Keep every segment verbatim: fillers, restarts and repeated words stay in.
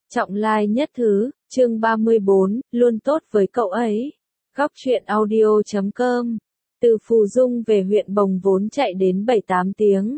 Trọng lai nhất thứ, chương ba mươi bốn, luôn tốt với cậu ấy. Góc truyện audio chấm com. Từ Phù Dung về huyện Bồng vốn chạy đến bảy tám tiếng.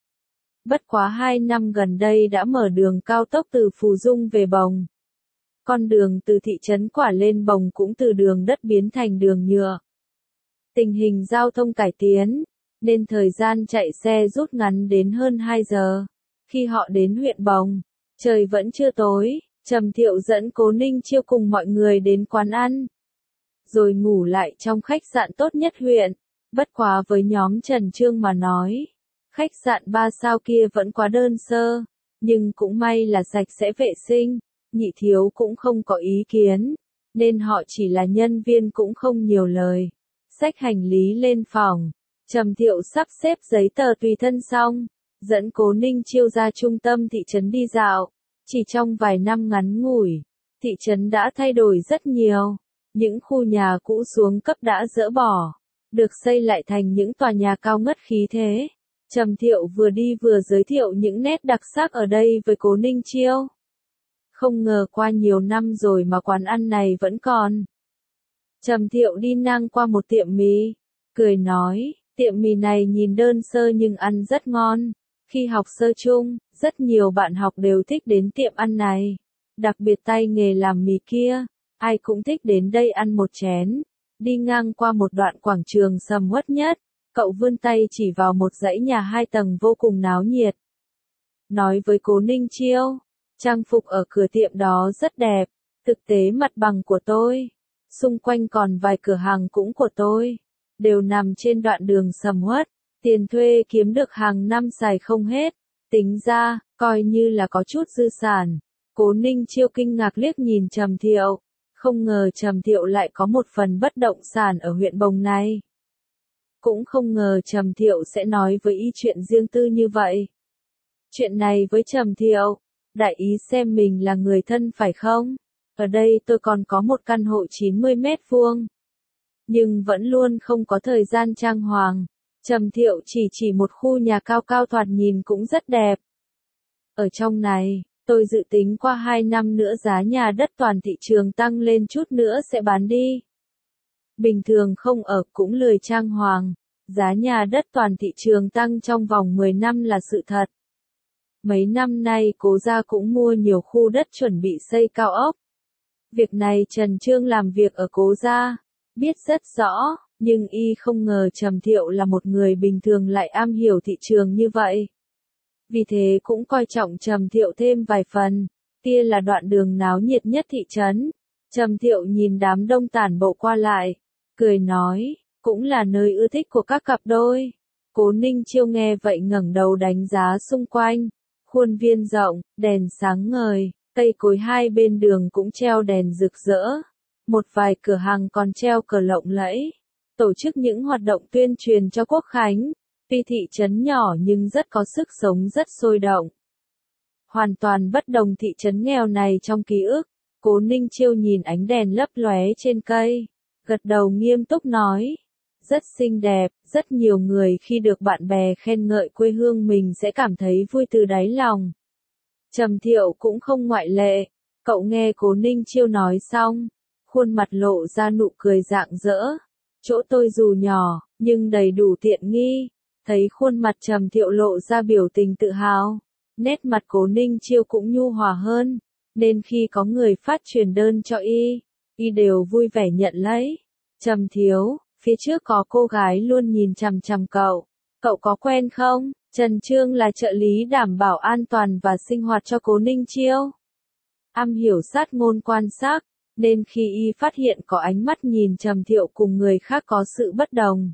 Bất quá hai năm gần đây đã mở đường cao tốc từ Phù Dung về Bồng. Con đường từ thị trấn Quả lên Bồng cũng từ đường đất biến thành đường nhựa. Tình hình giao thông cải tiến, nên thời gian chạy xe rút ngắn đến hơn hai giờ. Khi họ đến huyện Bồng, trời vẫn chưa tối, Trầm Thiệu dẫn Cố Ninh Chiêu cùng mọi người đến quán ăn. Rồi ngủ lại trong khách sạn tốt nhất huyện. Bất quá với nhóm Trần Trương mà nói, khách sạn ba sao kia vẫn quá đơn sơ, nhưng cũng may là sạch sẽ vệ sinh, Nhị Thiếu cũng không có ý kiến, nên họ chỉ là nhân viên cũng không nhiều lời. Xách hành lý lên phòng, Trầm Thiệu sắp xếp giấy tờ tùy thân xong, dẫn Cố Ninh Chiêu ra trung tâm thị trấn đi dạo. Chỉ trong vài năm ngắn ngủi, thị trấn đã thay đổi rất nhiều. Những khu nhà cũ xuống cấp đã dỡ bỏ, được xây lại thành những tòa nhà cao ngất khí thế. Trầm Thiệu vừa đi vừa giới thiệu những nét đặc sắc ở đây với Cố Ninh Chiêu. Không ngờ qua nhiều năm rồi mà quán ăn này vẫn còn. Trầm Thiệu đi ngang qua một tiệm mì, cười nói, tiệm mì này nhìn đơn sơ nhưng ăn rất ngon. Khi học sơ chung, rất nhiều bạn học đều thích đến tiệm ăn này. Đặc biệt tay nghề làm mì kia, ai cũng thích đến đây ăn một chén. Đi ngang qua một đoạn quảng trường sầm uất nhất, cậu vươn tay chỉ vào một dãy nhà hai tầng vô cùng náo nhiệt. Nói với Cố Ninh Chiêu, trang phục ở cửa tiệm đó rất đẹp, thực tế mặt bằng của tôi. Xung quanh còn vài cửa hàng cũng của tôi, đều nằm trên đoạn đường sầm uất. Tiền thuê kiếm được hàng năm xài không hết, tính ra, coi như là có chút dư sản. Cố Ninh Chiêu kinh ngạc liếc nhìn Trầm Thiệu, không ngờ Trầm Thiệu lại có một phần bất động sản ở huyện Bồng này. Cũng không ngờ Trầm Thiệu sẽ nói với y chuyện riêng tư như vậy. Chuyện này với Trầm Thiệu, đại ý xem mình là người thân phải không? Ở đây tôi còn có một căn hộ chín mươi mét vuông, nhưng vẫn luôn không có thời gian trang hoàng. Trầm Thiệu chỉ chỉ một khu nhà cao cao thoạt nhìn cũng rất đẹp. Ở trong này, tôi dự tính qua hai năm nữa giá nhà đất toàn thị trường tăng lên chút nữa sẽ bán đi. Bình thường không ở cũng lười trang hoàng, giá nhà đất toàn thị trường tăng trong vòng mười năm là sự thật. Mấy năm nay Cố gia cũng mua nhiều khu đất chuẩn bị xây cao ốc. Việc này Trần Trương làm việc ở Cố gia, biết rất rõ. Nhưng y không ngờ Trầm Thiệu là một người bình thường lại am hiểu thị trường như vậy. Vì thế cũng coi trọng Trầm Thiệu thêm vài phần. Kia là đoạn đường náo nhiệt nhất thị trấn. Trầm Thiệu nhìn đám đông tản bộ qua lại, cười nói, cũng là nơi ưa thích của các cặp đôi. Cố Ninh Chiêu nghe vậy ngẩng đầu đánh giá xung quanh. Khuôn viên rộng, đèn sáng ngời, cây cối hai bên đường cũng treo đèn rực rỡ. Một vài cửa hàng còn treo cờ lộng lẫy. Tổ chức những hoạt động tuyên truyền cho Quốc khánh. Tuy thị trấn nhỏ nhưng rất có sức sống, rất sôi động. Hoàn toàn bất đồng thị trấn nghèo này trong ký ức. Cố Ninh Chiêu nhìn ánh đèn lấp lóe trên cây, gật đầu nghiêm túc nói, rất xinh đẹp. Rất nhiều người khi được bạn bè khen ngợi quê hương mình sẽ cảm thấy vui từ đáy lòng. Trầm Thiệu cũng không ngoại lệ. Cậu nghe Cố Ninh Chiêu nói xong, khuôn mặt lộ ra nụ cười rạng rỡ. Chỗ tôi dù nhỏ, nhưng đầy đủ tiện nghi. Thấy khuôn mặt Trầm Thiệu lộ ra biểu tình tự hào, nét mặt Cố Ninh Chiêu cũng nhu hòa hơn, nên khi có người phát truyền đơn cho y, y đều vui vẻ nhận lấy. Trầm Thiếu, phía trước có cô gái luôn nhìn chằm chằm cậu, cậu có quen không? Trần Trương là trợ lý đảm bảo an toàn và sinh hoạt cho Cố Ninh Chiêu. Am hiểu sát ngôn quan sát, nên khi y phát hiện có ánh mắt nhìn Trầm Thiệu cùng người khác có sự bất đồng,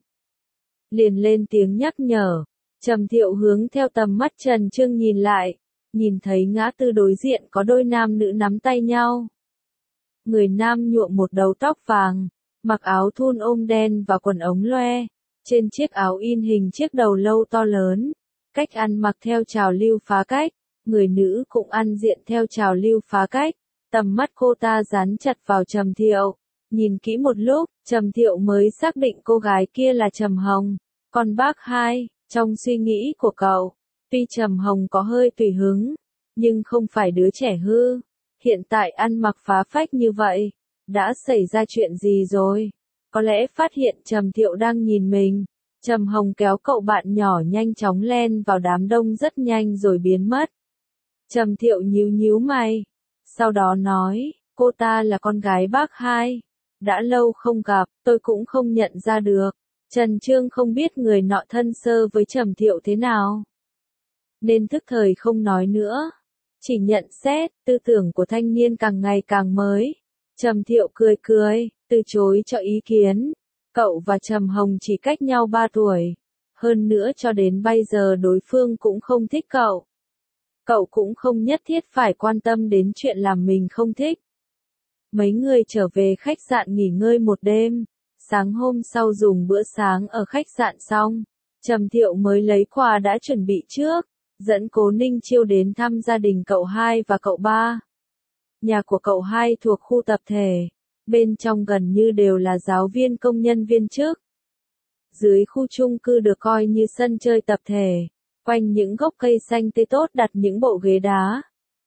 liền lên tiếng nhắc nhở. Trầm Thiệu hướng theo tầm mắt Trần Trương nhìn lại, nhìn thấy ngã tư đối diện có đôi nam nữ nắm tay nhau. Người nam nhuộm một đầu tóc vàng, mặc áo thun ôm đen và quần ống loe, trên chiếc áo in hình chiếc đầu lâu to lớn. Cách ăn mặc theo trào lưu phá cách, người nữ cũng ăn diện theo trào lưu phá cách. Tầm mắt cô ta dán chặt vào Trầm Thiệu, nhìn kỹ một lúc, Trầm Thiệu mới xác định cô gái kia là Trầm Hồng, con bác hai. Trong suy nghĩ của cậu, tuy Trầm Hồng có hơi tùy hứng, nhưng không phải đứa trẻ hư. hiện tại ăn mặc phá phách như vậy, đã xảy ra chuyện gì rồi? Có lẽ phát hiện Trầm Thiệu đang nhìn mình, Trầm Hồng kéo cậu bạn nhỏ nhanh chóng len vào đám đông rất nhanh rồi biến mất. Trầm Thiệu nhíu nhíu mày, sau đó nói, cô ta là con gái bác hai. Đã lâu không gặp, tôi cũng không nhận ra được. Trần Trương không biết người nọ thân sơ với Trầm Thiệu thế nào, nên thức thời không nói nữa. Chỉ nhận xét, tư tưởng của thanh niên càng ngày càng mới. Trầm Thiệu cười cười, từ chối cho ý kiến. Cậu và Trầm Hồng chỉ cách nhau ba tuổi. Hơn nữa cho đến bây giờ đối phương cũng không thích cậu. Cậu cũng không nhất thiết phải quan tâm đến chuyện làm mình không thích. Mấy người trở về khách sạn nghỉ ngơi một đêm. Sáng hôm sau dùng bữa sáng ở khách sạn xong, Trầm Thiệu mới lấy quà đã chuẩn bị trước, dẫn Cố Ninh Chiêu đến thăm gia đình cậu hai và cậu ba. Nhà của cậu hai thuộc khu tập thể, bên trong gần như đều là giáo viên công nhân viên chức. Dưới khu chung cư được coi như sân chơi tập thể, quanh những gốc cây xanh tươi tốt đặt những bộ ghế đá,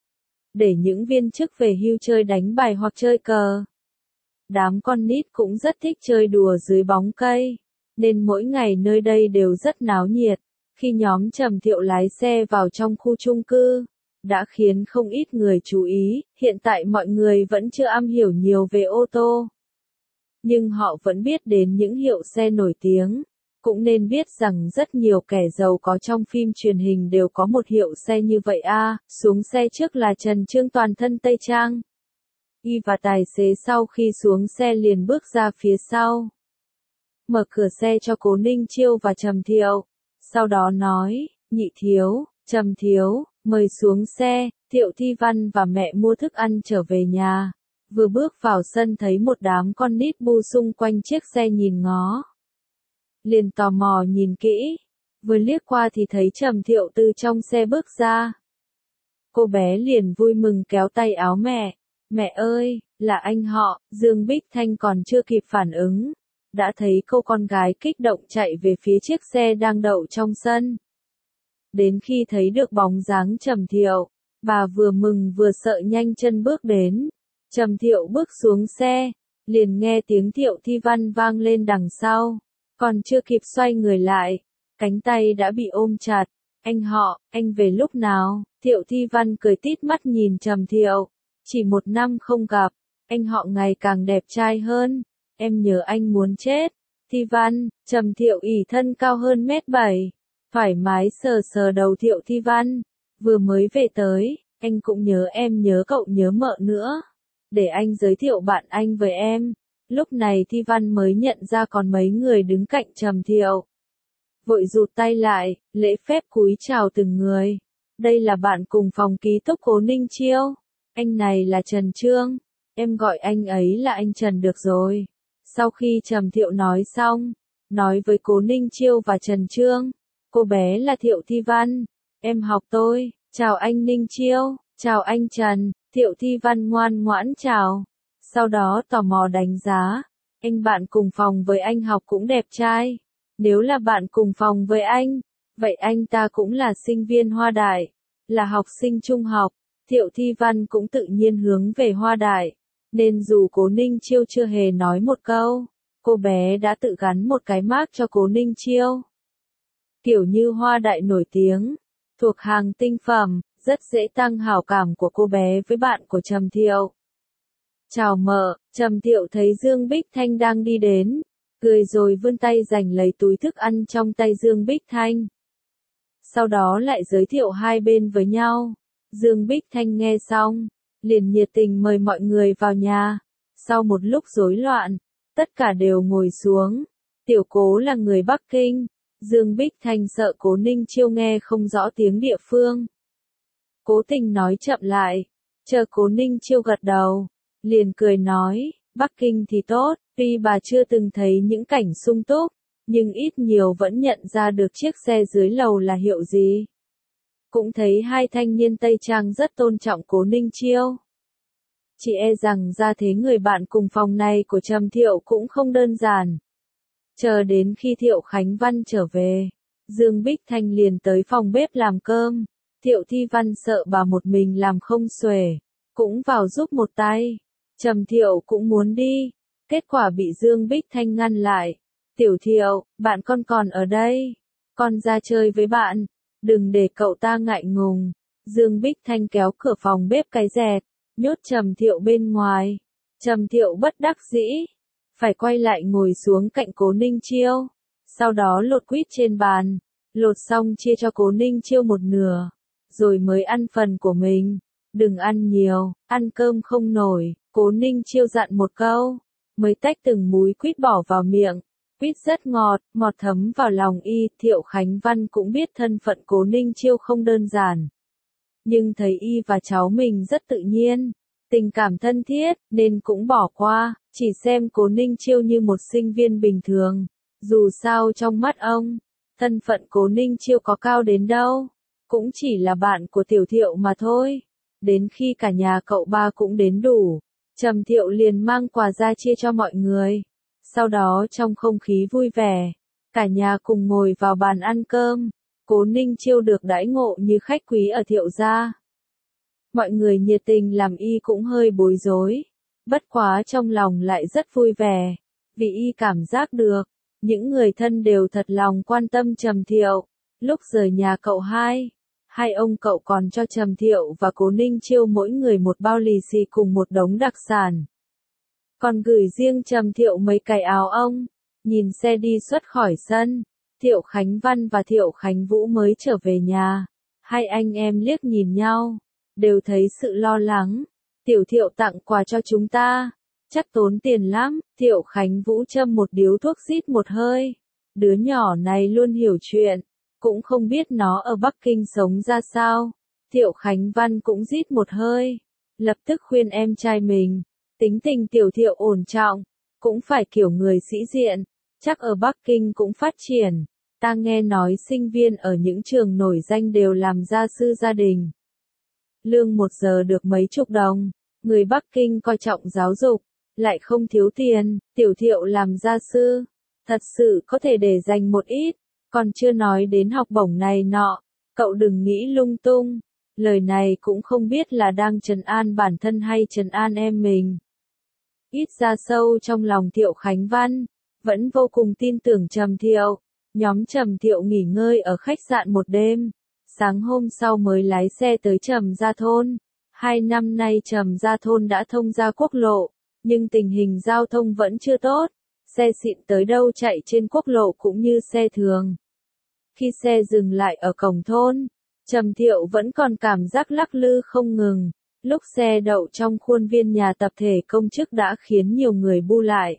để những viên chức về hưu chơi đánh bài hoặc chơi cờ. Đám con nít cũng rất thích chơi đùa dưới bóng cây, nên mỗi ngày nơi đây đều rất náo nhiệt. Khi nhóm Trầm Thiệu lái xe vào trong khu chung cư, đã khiến không ít người chú ý, hiện tại mọi người vẫn chưa am hiểu nhiều về ô tô. Nhưng họ vẫn biết đến những hiệu xe nổi tiếng, cũng nên biết rằng rất nhiều kẻ giàu có trong phim truyền hình đều có một hiệu xe như vậy a. À, xuống xe trước là Trần Trương toàn thân tây trang. Y và tài xế sau khi xuống xe liền bước ra phía sau. Mở cửa xe cho Cố Ninh Chiêu và Trầm Thiệu. Sau đó nói, nhị thiếu, Trầm thiếu, mời xuống xe. Thiệu Thi Văn và mẹ mua thức ăn trở về nhà. Vừa bước vào sân thấy một đám con nít bu xung quanh chiếc xe nhìn ngó. Liền tò mò nhìn kỹ. Vừa liếc qua thì thấy Trầm Thiệu từ trong xe bước ra. Cô bé liền vui mừng kéo tay áo mẹ. Mẹ ơi, là anh họ. Dương Bích Thanh còn chưa kịp phản ứng, đã thấy cô con gái kích động chạy về phía chiếc xe đang đậu trong sân. Đến khi thấy được bóng dáng Trầm Thiệu, bà vừa mừng vừa sợ nhanh chân bước đến. Trầm Thiệu bước xuống xe, liền nghe tiếng Thiệu Thi Văn vang lên đằng sau. Còn chưa kịp xoay người lại, cánh tay đã bị ôm chặt. Anh họ, anh về lúc nào? Thiệu Thi Văn cười tít mắt nhìn Trầm Thiệu. Chỉ một năm không gặp, anh họ ngày càng đẹp trai hơn. Em nhớ anh muốn chết. Thi Văn, Trầm Thiệu ỷ thân cao hơn mét bảy. Thoải mái sờ sờ đầu Thiệu Thi Văn. Vừa mới về tới, anh cũng nhớ em nhớ cậu nhớ mợ nữa. Để anh giới thiệu bạn anh với em. Lúc này Thi Văn mới nhận ra còn mấy người đứng cạnh Trầm Thiệu. Vội rụt tay lại, lễ phép cúi chào từng người. Đây là bạn cùng phòng ký túc Cố Ninh Chiêu. Anh này là Trần Trương. Em gọi anh ấy là anh Trần được rồi. Sau khi Trầm Thiệu nói xong, nói với Cố Ninh Chiêu và Trần Trương. Cô bé là Thiệu Thi Văn. Em học tôi. Chào anh Ninh Chiêu. Chào anh Trần. Thiệu Thi Văn ngoan ngoãn chào. Sau đó tò mò đánh giá. Anh bạn cùng phòng với anh học cũng đẹp trai. Nếu là bạn cùng phòng với anh, vậy anh ta cũng là sinh viên Hoa Đại. Là học sinh trung học. Thiệu Thi Văn cũng tự nhiên hướng về Hoa Đại. Nên dù Cố Ninh Chiêu chưa hề nói một câu, cô bé đã tự gắn một cái mác cho Cố Ninh Chiêu. Kiểu như Hoa Đại nổi tiếng, thuộc hàng tinh phẩm, rất dễ tăng hảo cảm của cô bé với bạn của Trầm Thiệu. Chào mợ, Trầm Thiệu thấy Dương Bích Thanh đang đi đến, cười rồi vươn tay giành lấy túi thức ăn trong tay Dương Bích Thanh. Sau đó lại giới thiệu hai bên với nhau. Dương Bích Thanh nghe xong, liền nhiệt tình mời mọi người vào nhà. Sau một lúc rối loạn, tất cả đều ngồi xuống. Tiểu Cố là người Bắc Kinh. Dương Bích Thanh sợ Cố Ninh Chiêu nghe không rõ tiếng địa phương. Cố tình nói chậm lại. Chờ Cố Ninh Chiêu gật đầu, liền cười nói, Bắc Kinh thì tốt, tuy bà chưa từng thấy những cảnh sung túc, nhưng ít nhiều vẫn nhận ra được chiếc xe dưới lầu là hiệu gì. Cũng thấy hai thanh niên Tây Trang rất tôn trọng Cố Ninh Chiêu. Chỉ e rằng ra thế người bạn cùng phòng này của Trầm Thiệu cũng không đơn giản. Chờ đến khi Thiệu Khánh Văn trở về, Dương Bích Thanh liền tới phòng bếp làm cơm. Thiệu Thi Văn sợ bà một mình làm không xuể, cũng vào giúp một tay. Trầm Thiệu cũng muốn đi, kết quả bị Dương Bích Thanh ngăn lại. Tiểu Thiệu, bạn con còn ở đây, con ra chơi với bạn, đừng để cậu ta ngại ngùng. Dương Bích Thanh kéo cửa phòng bếp cái dẹt, nhốt Trầm Thiệu bên ngoài. Trầm Thiệu bất đắc dĩ, phải quay lại ngồi xuống cạnh Cố Ninh Chiêu, sau đó lột quýt trên bàn, lột xong chia cho Cố Ninh Chiêu một nửa, rồi mới ăn phần của mình. Đừng ăn nhiều, ăn cơm không nổi. Cố Ninh Chiêu dặn một câu, mới tách từng múi quýt bỏ vào miệng. Quýt rất ngọt, ngọt thấm vào lòng y. Thiệu Khánh Văn cũng biết thân phận Cố Ninh Chiêu không đơn giản, nhưng thấy y và cháu mình rất tự nhiên, tình cảm thân thiết, nên cũng bỏ qua, chỉ xem Cố Ninh Chiêu như một sinh viên bình thường. Dù sao trong mắt ông, thân phận Cố Ninh Chiêu có cao đến đâu, cũng chỉ là bạn của Tiểu Thiệu mà thôi. Đến khi cả nhà cậu ba cũng đến đủ, Trầm Thiệu liền mang quà ra chia cho mọi người. Sau đó trong không khí vui vẻ, cả nhà cùng ngồi vào bàn ăn cơm. Cố Ninh Chiêu được đãi ngộ như khách quý ở Thiệu gia. Mọi người nhiệt tình làm y cũng hơi bối rối, bất quá trong lòng lại rất vui vẻ, vì y cảm giác được, những người thân đều thật lòng quan tâm Trầm Thiệu. Lúc rời nhà cậu hai, hai ông cậu còn cho Trầm Thiệu và Cố Ninh Chiêu mỗi người một bao lì xì cùng một đống đặc sản. Còn gửi riêng Trầm Thiệu mấy cái áo ong. Nhìn xe đi xuất khỏi sân, Thiệu Khánh Văn và Thiệu Khánh Vũ mới trở về nhà. Hai anh em liếc nhìn nhau, đều thấy sự lo lắng. Tiểu Thiệu tặng quà cho chúng ta, chắc tốn tiền lắm. Thiệu Khánh Vũ châm một điếu thuốc rít một hơi. Đứa nhỏ này luôn hiểu chuyện, cũng không biết nó ở Bắc Kinh sống ra sao. Thiệu Khánh Văn cũng rít một hơi, lập tức khuyên em trai mình, tính tình Tiểu Thiệu ổn trọng, cũng phải kiểu người sĩ diện, chắc ở Bắc Kinh cũng phát triển. Ta nghe nói sinh viên ở những trường nổi danh đều làm gia sư gia đình. Lương một giờ được mấy chục đồng, người Bắc Kinh coi trọng giáo dục, lại không thiếu tiền. Tiểu Thiệu làm gia sư, thật sự có thể để dành một ít, còn chưa nói đến học bổng này nọ. Cậu đừng nghĩ lung tung, lời này cũng không biết là đang trấn an bản thân hay trấn an em mình. Ít ra sâu trong lòng Thiệu Khánh Văn, vẫn vô cùng tin tưởng Trầm Thiệu. Nhóm Trầm Thiệu nghỉ ngơi ở khách sạn một đêm, sáng hôm sau mới lái xe tới Trầm Gia Thôn. Hai năm nay Trầm Gia Thôn đã thông ra quốc lộ, nhưng tình hình giao thông vẫn chưa tốt, xe xịn tới đâu chạy trên quốc lộ cũng như xe thường. Khi xe dừng lại ở cổng thôn, Trầm Thiệu vẫn còn cảm giác lắc lư không ngừng. Lúc xe đậu trong khuôn viên nhà tập thể công chức đã khiến nhiều người bu lại.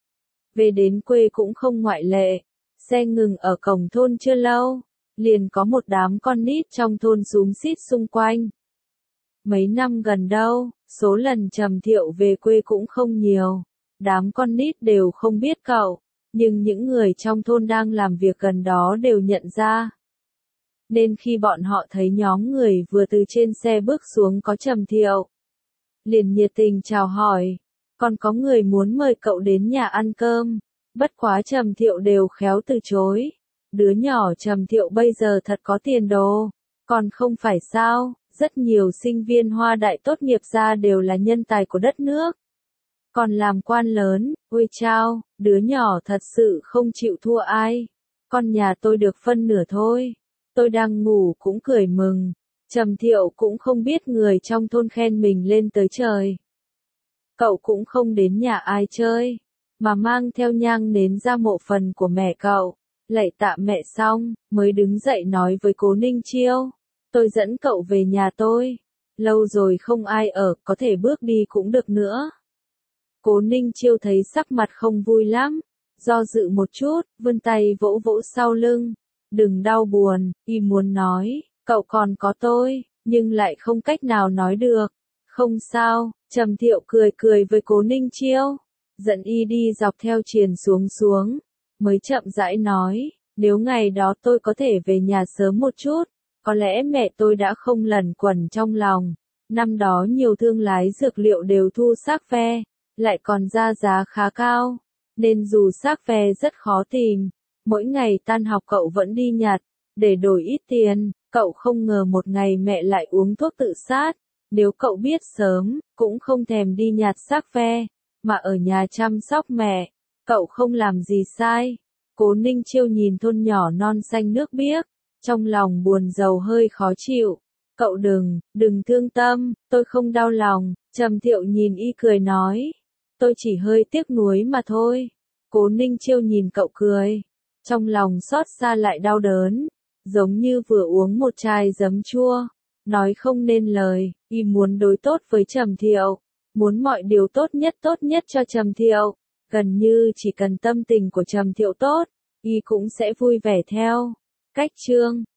Về đến quê cũng không ngoại lệ. Xe ngừng ở cổng thôn chưa lâu, liền có một đám con nít trong thôn xúm xít xung quanh. Mấy năm gần đâu, số lần Trầm Thiệu về quê cũng không nhiều. Đám con nít đều không biết cậu, nhưng những người trong thôn đang làm việc gần đó đều nhận ra. Nên khi bọn họ thấy nhóm người vừa từ trên xe bước xuống có Trầm Thiệu, liền nhiệt tình chào hỏi, còn có người muốn mời cậu đến nhà ăn cơm. Bất quá Trầm Thiệu đều khéo từ chối. Đứa nhỏ Trầm Thiệu bây giờ thật có tiền đồ, còn không phải sao, rất nhiều sinh viên Hoa Đại tốt nghiệp ra đều là nhân tài của đất nước. Còn làm quan lớn, ôi chao, đứa nhỏ thật sự không chịu thua ai. Con nhà tôi được phân nửa thôi. Tôi đang ngủ cũng cười mừng. Trầm Thiệu cũng không biết người trong thôn khen mình lên tới trời. Cậu cũng không đến nhà ai chơi, mà mang theo nhang nến ra mộ phần của mẹ cậu, lạy tạ mẹ xong, mới đứng dậy nói với Cố Ninh Chiêu, tôi dẫn cậu về nhà tôi, lâu rồi không ai ở, có thể bước đi cũng được nữa. Cố Ninh Chiêu thấy sắc mặt không vui lắm, do dự một chút, vươn tay vỗ vỗ sau lưng, đừng đau buồn, y muốn nói, cậu còn có tôi, nhưng lại không cách nào nói được. Không sao, Trầm Thiệu cười cười với Cố Ninh Chiêu, dẫn y đi dọc theo triền xuống xuống, mới chậm rãi nói, nếu ngày đó tôi có thể về nhà sớm một chút, có lẽ mẹ tôi đã không lẩn quẩn trong lòng. Năm đó nhiều thương lái dược liệu đều thu xác ve, lại còn ra giá khá cao, nên dù xác ve rất khó tìm, mỗi ngày tan học cậu vẫn đi nhặt, để đổi ít tiền. Cậu không ngờ một ngày mẹ lại uống thuốc tự sát, Nếu cậu biết sớm, cũng không thèm đi nhặt xác ve, mà ở nhà chăm sóc mẹ, cậu không làm gì sai. Cố Ninh Chiêu nhìn thôn nhỏ non xanh nước biếc, trong lòng buồn rầu hơi khó chịu. Cậu đừng, đừng thương tâm, tôi không đau lòng. Trầm Thiệu nhìn y cười nói, tôi chỉ hơi tiếc nuối mà thôi. Cố Ninh Chiêu nhìn cậu cười, trong lòng xót xa lại đau đớn, giống như vừa uống một chai giấm chua, nói không nên lời. Y muốn đối tốt với Trầm Thiệu, muốn mọi điều tốt nhất tốt nhất cho Trầm Thiệu, gần như chỉ cần tâm tình của Trầm Thiệu tốt, y cũng sẽ vui vẻ theo. Cách chương